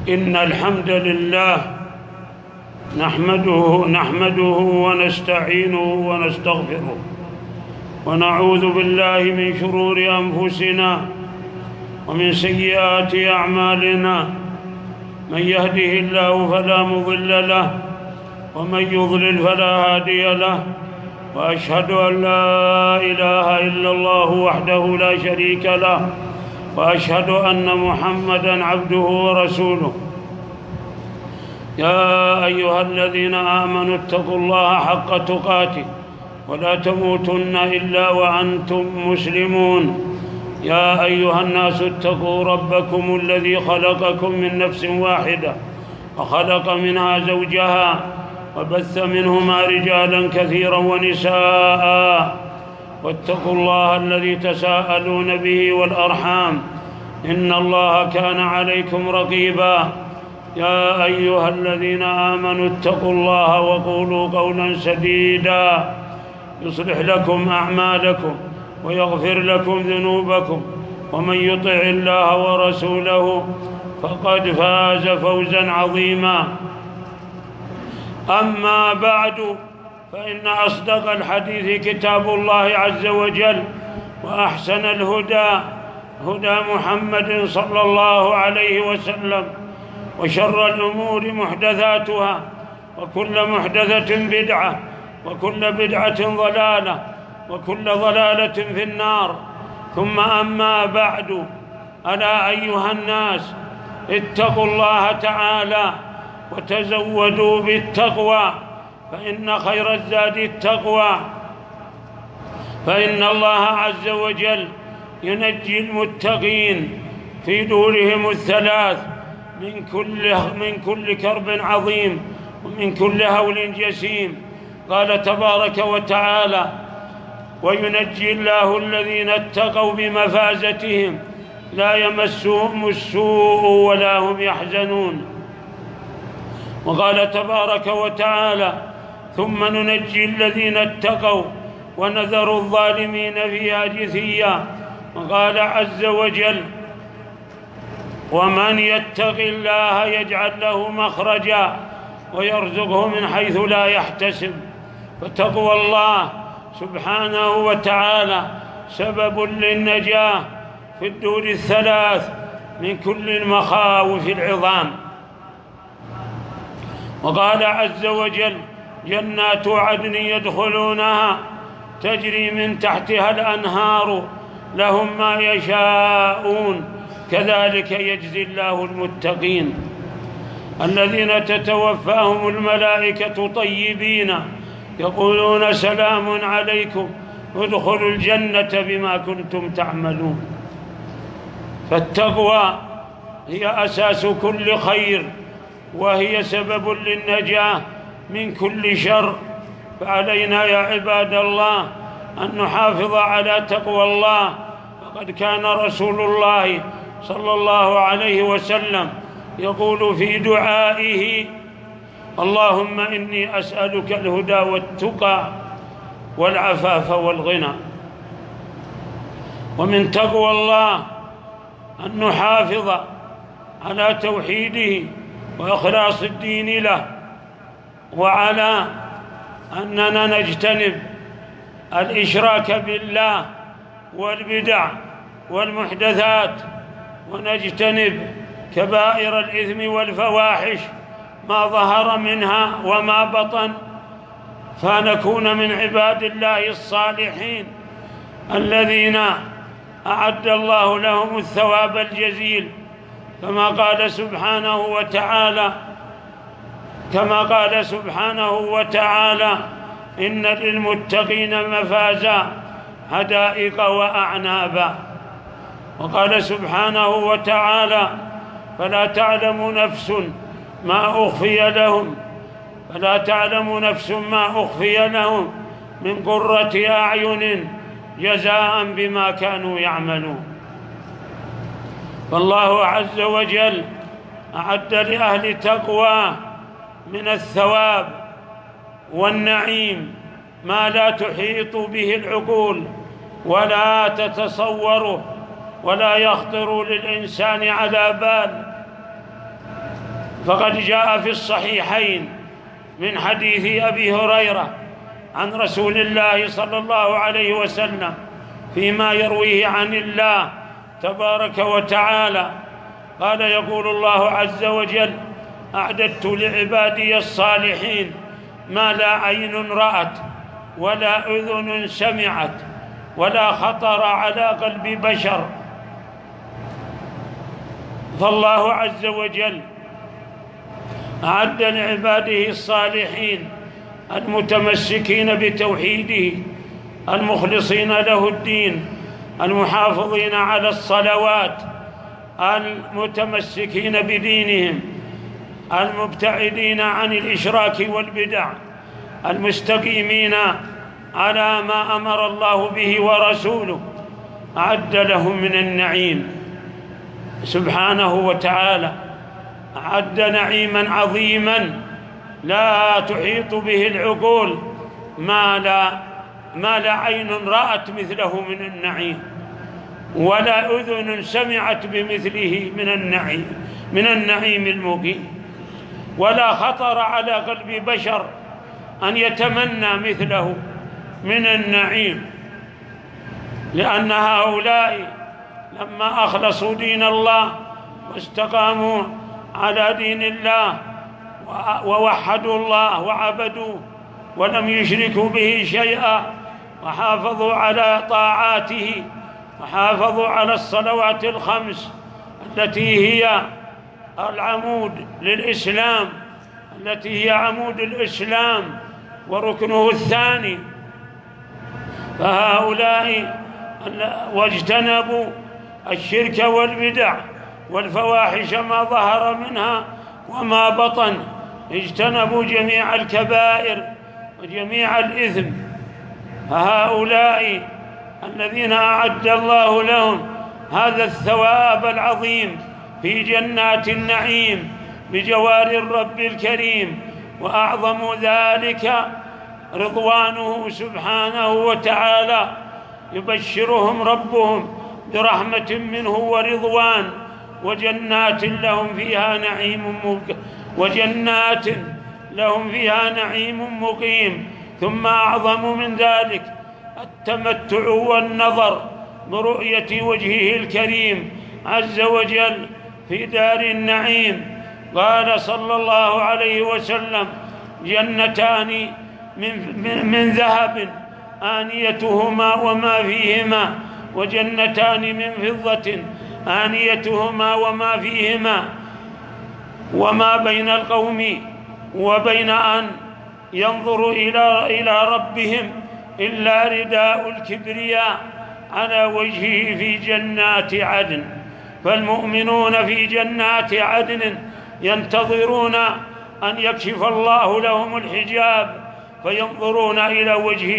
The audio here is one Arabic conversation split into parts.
إن الحمد لله نحمده ونستعينه ونستغفره ونعوذ بالله من شرور أنفسنا ومن سيئات أعمالنا. من يهده الله فلا مضل له ومن يضلل فلا هادي له، وأشهد أن لا إله إلا الله وحده لا شريك له، وأشهد أن محمدًا عبده ورسوله. يا أيها الذين آمنوا اتقوا الله حق تقاته ولا تموتن إلا وأنتم مسلمون. يا أيها الناس اتقوا ربكم الذي خلقكم من نفس واحدة وخلق منها زوجها وبث منهما رجالا كثيرا ونساء، واتقوا الله الذي تساءلون به والأرحام إن الله كان عليكم رقيبا. يا أيها الذين آمنوا اتقوا الله وقولوا قولا سديدا يصلح لكم أعمالكم ويغفر لكم ذنوبكم، ومن يطع الله ورسوله فقد فاز فوزا عظيما. أما بعد، فإن أصدق الحديث كتاب الله عز وجل، وأحسن الهدى هدى محمد صلى الله عليه وسلم، وشر الأمور محدثاتها، وكل محدثة بدعة، وكل بدعة ضلالة، وكل ضلالة في النار. ثم أما بعد، ألا أيها الناس اتقوا الله تعالى وتزودوا بالتقوى، فإن خير الزاد التقوى، فإن الله عز وجل ينجي المتقين في دورهم الثلاث من كل كرب عظيم ومن كل هول جسيم. قال تبارك وتعالى: وينجي الله الذين اتقوا بمفازتهم لا يمسهم السوء ولا هم يحزنون. وقال تبارك وتعالى: ثم ننجي الذين اتقوا ونذر الظالمين فيها جثيا. وقال عز وجل: ومن يتق الله يجعل له مخرجا ويرزقه من حيث لا يحتسب. فتقوى الله سبحانه وتعالى سبب للنجاة في الدور الثلاث من كل المخاوف العظام. وقال عز وجل: جنات عدن يدخلونها تجري من تحتها الأنهار لهم ما يشاءون كذلك يجزي الله المتقين الذين تتوفاهم الملائكة طيبين يقولون سلام عليكم ادخلوا الجنة بما كنتم تعملون. فالتقوى هي أساس كل خير، وهي سبب للنجاة من كل شر. فعلينا يا عباد الله أن نحافظ على تقوى الله. وقد كان رسول الله صلى الله عليه وسلم يقول في دعائه: اللهم إني أسألك الهدى والتقى والعفاف والغنى. ومن تقوى الله أن نحافظ على توحيده وإخلاص الدين له، وعلى أننا نجتنب الإشراك بالله والبدع والمحدثات، ونجتنب كبائر الإثم والفواحش ما ظهر منها وما بطن، فنكون من عباد الله الصالحين الذين أعد الله لهم الثواب الجزيل، كما قال سبحانه وتعالى: إن للمتقين مفازا حدائق وأعنابا. وقال سبحانه وتعالى: فلا تعلم نفس ما أخفي لهم من قرة أعين جزاء بما كانوا يعملون. فالله عز وجل أعد لأهل تقوى من الثواب والنعيم ما لا تحيط به العقول ولا تتصوره ولا يخطر للإنسان على بال. فقد جاء في الصحيحين من حديث أبي هريرة عن رسول الله صلى الله عليه وسلم فيما يرويه عن الله تبارك وتعالى قال: يقول الله عز وجل: أعددت لعبادي الصالحين ما لا عين رأت ولا أذن سمعت ولا خطر على قلب بشر. فالله عز وجل أعد لعباده الصالحين المتمسكين بتوحيده المخلصين له الدين المحافظين على الصلوات المتمسكين بدينهم المبتعدين عن الإشراك والبدع المستقيمين على ما أمر الله به ورسوله، أعد لهم من النعيم سبحانه وتعالى، أعد نعيما عظيما لا تحيط به العقول، ما لا عين رأت مثله من النعيم ولا أذن سمعت بمثله من النعيم المقيم، ولا خطر على قلب بشر أن يتمنى مثله من النعيم، لأن هؤلاء لما أخلصوا دين الله واستقاموا على دين الله ووحدوا الله وعبدوه ولم يشركوا به شيئا وحافظوا على طاعاته وحافظوا على الصلوات الخمس التي هي العمود للإسلام، التي هي عمود الإسلام وركنه الثاني، فهؤلاء واجتنبوا الشرك والبدع والفواحش ما ظهر منها وما بطن، اجتنبوا جميع الكبائر وجميع الإثم، فهؤلاء الذين أعد الله لهم هذا الثواب العظيم في جنات النعيم بجوار الرب الكريم، وأعظم ذلك رضوانه سبحانه وتعالى، يبشرهم ربهم برحمة منه ورضوان وجنات لهم فيها نعيم مقيم. ثم أعظم من ذلك التمتع والنظر برؤية وجهه الكريم عز وجل في دار النعيم. قال صلى الله عليه وسلم: جنتان من ذهب آنيتهما وما فيهما، وجنتان من فضة آنيتهما وما فيهما، وما بين القوم وبين أن ينظر إلى ربهم إلا رداء الكبرياء على وجهه في جنات عدن. فالمؤمنون في جنات عدن ينتظرون أن يكشف الله لهم الحجاب فينظرون إلى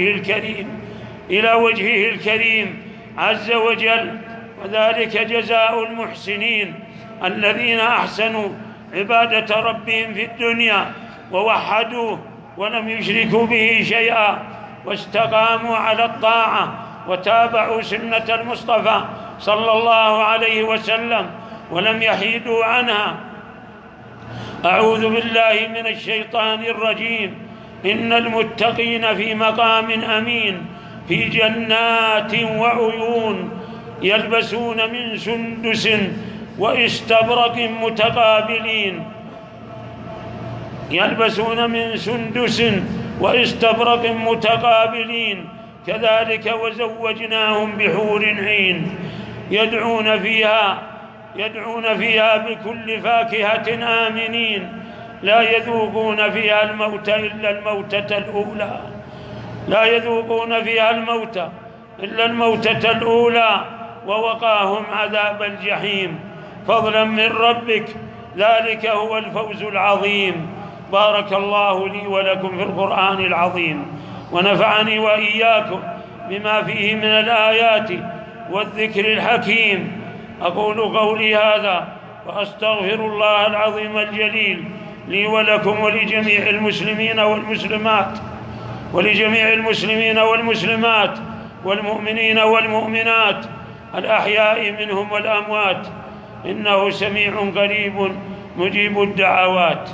وجهه الكريم عز وجل. وذلك جزاء المحسنين الذين أحسنوا عبادة ربهم في الدنيا ووحدوه ولم يشركوا به شيئا واستقاموا على الطاعة وتابعوا سنة المصطفى صلى الله عليه وسلم ولم يحيدوا عنها. أعوذ بالله من الشيطان الرجيم. إن المتقين في مقام أمين في جنات وعيون يلبسون من سندس واستبرق متقابلين كذلك وزوجناهم بحور عين يدعون فيها بكل فاكهة آمنين لا يذوقون فيها الموت إلا الموتة الأولى ووقاهم عذاب الجحيم فضلا من ربك ذلك هو الفوز العظيم. بارك الله لي ولكم في القرآن العظيم ونفعني وإياكم بما فيه من الآيات والذكر الحكيم. أقول قولي هذا وأستغفر الله العظيم الجليل لي ولكم ولجميع المسلمين والمسلمات والمؤمنين والمؤمنات الأحياء منهم والأموات إنه سميع قريب مجيب الدعوات.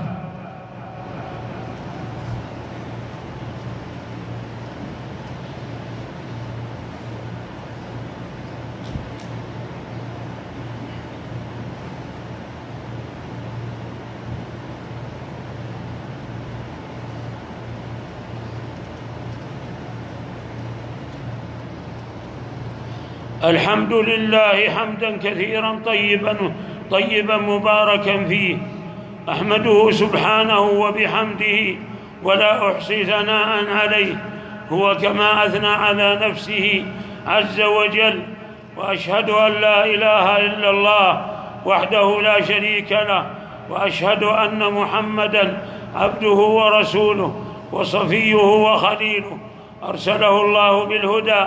الحمد لله حمدا كثيرا طيبا مباركا فيه، أحمده سبحانه وبحمده ولا أحصي ثناء عليه، هو كما أثنى على نفسه عز وجل. وأشهد أن لا إله إلا الله وحده لا شريك له، وأشهد أن محمدًا عبده ورسوله وصفيه وخليله، أرسله الله بالهدى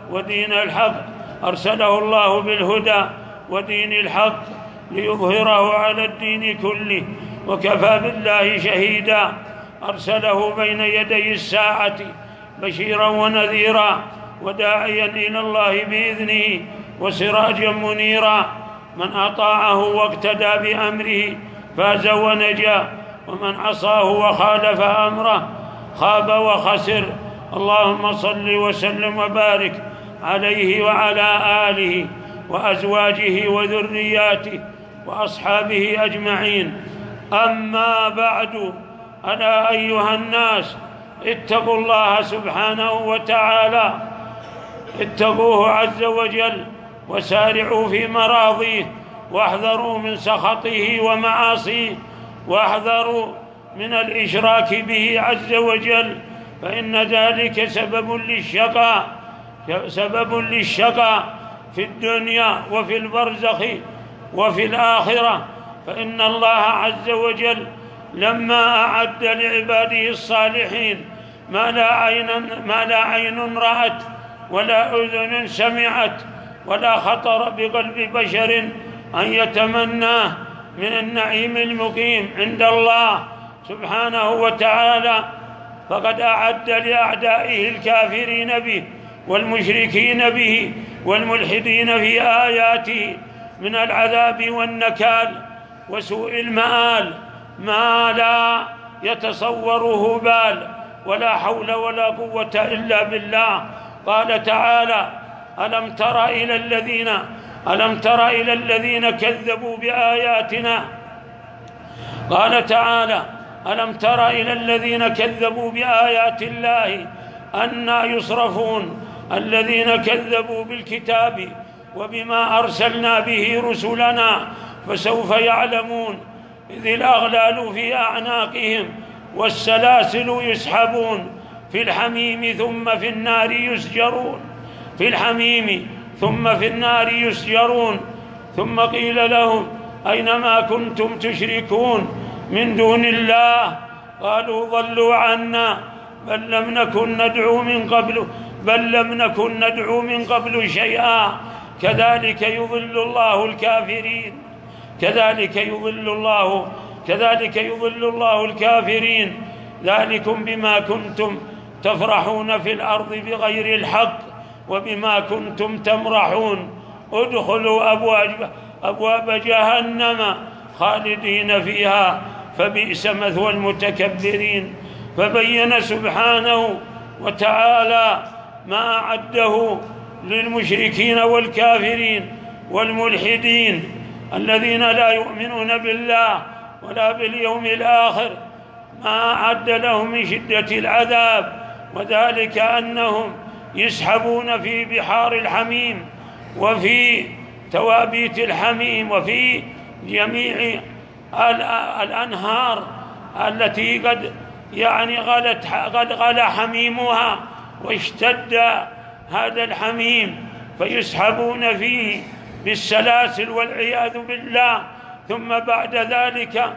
ودين الحق ليظهره على الدين كله، وكفى بالله شهيدا. أرسله بين يدي الساعة بشيرا ونذيرا وداعيا إلى الله بإذنه وسراجا منيرا. من أطاعه واقتدى بأمره فاز ونجا، ومن عصاه وخالف أمره خاب وخسر. اللهم صل وسلم وبارك عليه وعلى آله وأزواجه وذرياته وأصحابه أجمعين. أما بعد، ألا أيها الناس اتقوا الله سبحانه وتعالى، اتقوه عز وجل وسارعوا في مراضيه، واحذروا من سخطه ومعاصيه، واحذروا من الإشراك به عز وجل، فإن ذلك سبب للشقاء في الدنيا وفي البرزخ وفي الآخرة. فإن الله عز وجل لما أعد لعباده الصالحين ما لا عين رأت ولا أذن سمعت ولا خطر بقلب بشر أن يتمناه من النعيم المقيم عند الله سبحانه وتعالى، فقد أعد لأعدائه الكافرين به والمشركين به والملحدين في آياته من العذاب والنكال وسوء المآل ما لا يتصوره بال، ولا حول ولا قوة إلا بالله. قال تعالى: ألم تر إلى الذين كذبوا بآياتنا. قال تعالى: ألم تر إلى الذين كذبوا بآيات الله أنى يصرفون، الذين كذبوا بالكتاب وبما أرسلنا به رسلنا فسوف يعلمون، إذ الأغلال في أعناقهم والسلاسل يسحبون في الحميم ثم في النار يسجرون. ثم قيل لهم: أين ما كنتم تشركون من دون الله؟ قالوا: ضلوا عنا بل لم نكن ندعو من قبل شيئا. كذلك يضل الله الكافرين. ذلكم بما كنتم تفرحون في الأرض بغير الحق وبما كنتم تمرحون. ادخلوا أبواب جهنم خالدين فيها فبئس مثوى المتكبرين. فبين سبحانه وتعالى ما أعده للمشركين والكافرين والملحدين الذين لا يؤمنون بالله ولا باليوم الآخر، ما أعد لهم من شدة العذاب، وذلك أنهم يسحبون في بحار الحميم وفي توابيت الحميم وفي جميع الأنهار التي قد غلى حميمها واشتد هذا الحميم، فيسحبون فيه بالسلاسل والعياذ بالله. ثم بعد ذلك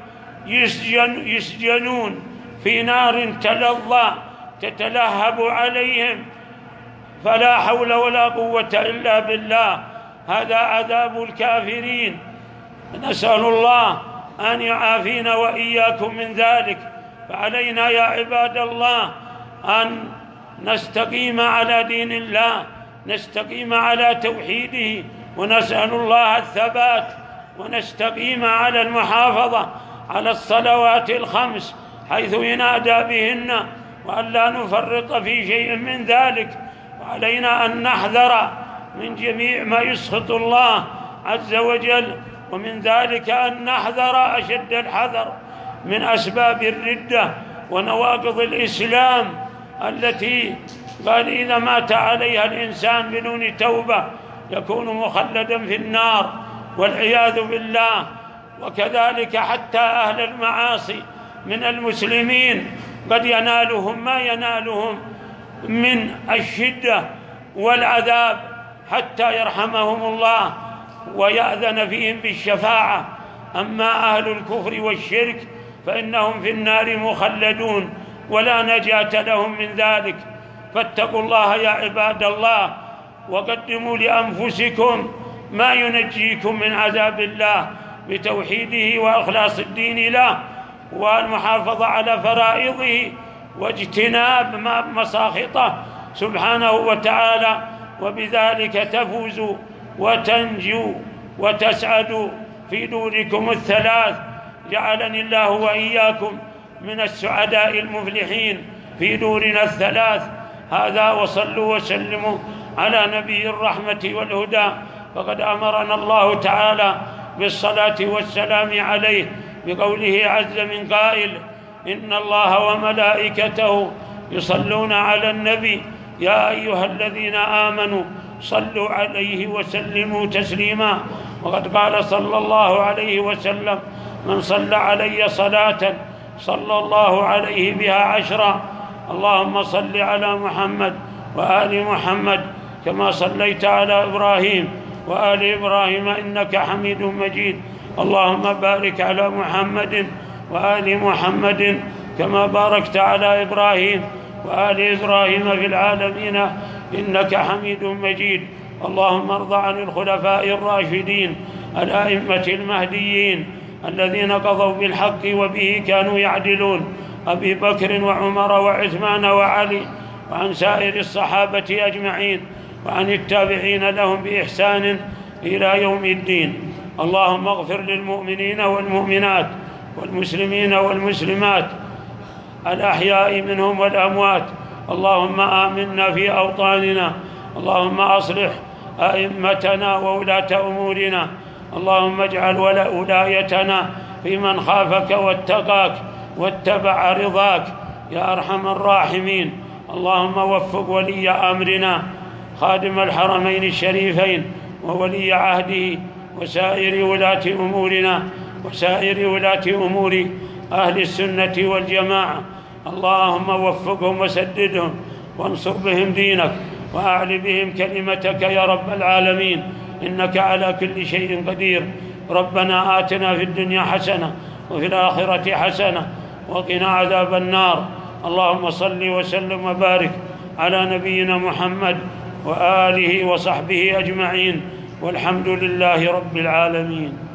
يسجنون في نار تلظى تتلهب عليهم، فلا حول ولا قوة إلا بالله. هذا عذاب الكافرين، نسأل الله أن يعافينا وإياكم من ذلك. فعلينا يا عباد الله أن نستقيم على دين الله، نستقيم على توحيده، ونسأل الله الثبات، ونستقيم على المحافظة على الصلوات الخمس حيث ينادى بهن، وأن لا نفرط في شيء من ذلك. وعلينا أن نحذر من جميع ما يسخط الله عز وجل، ومن ذلك أن نحذر أشد الحذر من أسباب الردة ونواقض الإسلام التي قال إذا مات عليها الإنسان بدون توبة يكون مخلدا في النار والعياذ بالله. وكذلك حتى أهل المعاصي من المسلمين قد ينالهم ما ينالهم من الشدة والعذاب حتى يرحمهم الله ويأذن فيهم بالشفاعة. أما أهل الكفر والشرك فإنهم في النار مخلدون ولا نجاة لهم من ذلك. فاتقوا الله يا عباد الله، وقدموا لأنفسكم ما ينجيكم من عذاب الله بتوحيده وإخلاص الدين له والمحافظة على فرائضه واجتناب مساخطه سبحانه وتعالى، وبذلك تفوزوا وتنجوا وتسعدوا في دوركم الثلاث. جعلني الله وإياكم من السعداء المفلحين في دورنا الثلاث. هذا وصلوا وسلموا على نبي الرحمة والهدى، فقد أمرنا الله تعالى بالصلاة والسلام عليه بقوله عز من قائل: إن الله وملائكته يصلون على النبي يا أيها الذين آمنوا صلوا عليه وسلموا تسليما. وقد قال صلى الله عليه وسلم: من صلى علي صلاة صلى الله عليه بها 10. اللهم صل على محمد وآل محمد كما صليت على إبراهيم وآل إبراهيم إنك حميد مجيد. اللهم بارك على محمد وآل محمد كما باركت على إبراهيم وآل إبراهيم في العالمين إنك حميد مجيد. اللهم ارض عن الخلفاء الراشدين الأئمة المهديين الذين قضوا بالحق وبه كانوا يعدلون، أبي بكر وعمر وعثمان وعلي، وعن سائر الصحابة أجمعين، وعن التابعين لهم بإحسان إلى يوم الدين. اللهم اغفر للمؤمنين والمؤمنات والمسلمين والمسلمات الأحياء منهم والأموات. اللهم آمنا في أوطاننا. اللهم أصلح أئمتنا وولاة أمورنا. اللهم اجعل ولايتنا في من خافك واتقاك واتبع رضاك يا أرحم الراحمين. اللهم وفق ولي أمرنا خادم الحرمين الشريفين وولي عهده وسائر ولاة أمورنا وسائر ولاة أمور أهل السنة والجماعة. اللهم وفقهم وسددهم وانصر بهم دينك وأعل بهم كلمتك يا رب العالمين، إنك على كل شيء قدير. ربنا آتنا في الدنيا حسنة وفي الآخرة حسنة وقنا عذاب النار. اللهم صل وسلم وبارك على نبينا محمد وآله وصحبه أجمعين، والحمد لله رب العالمين.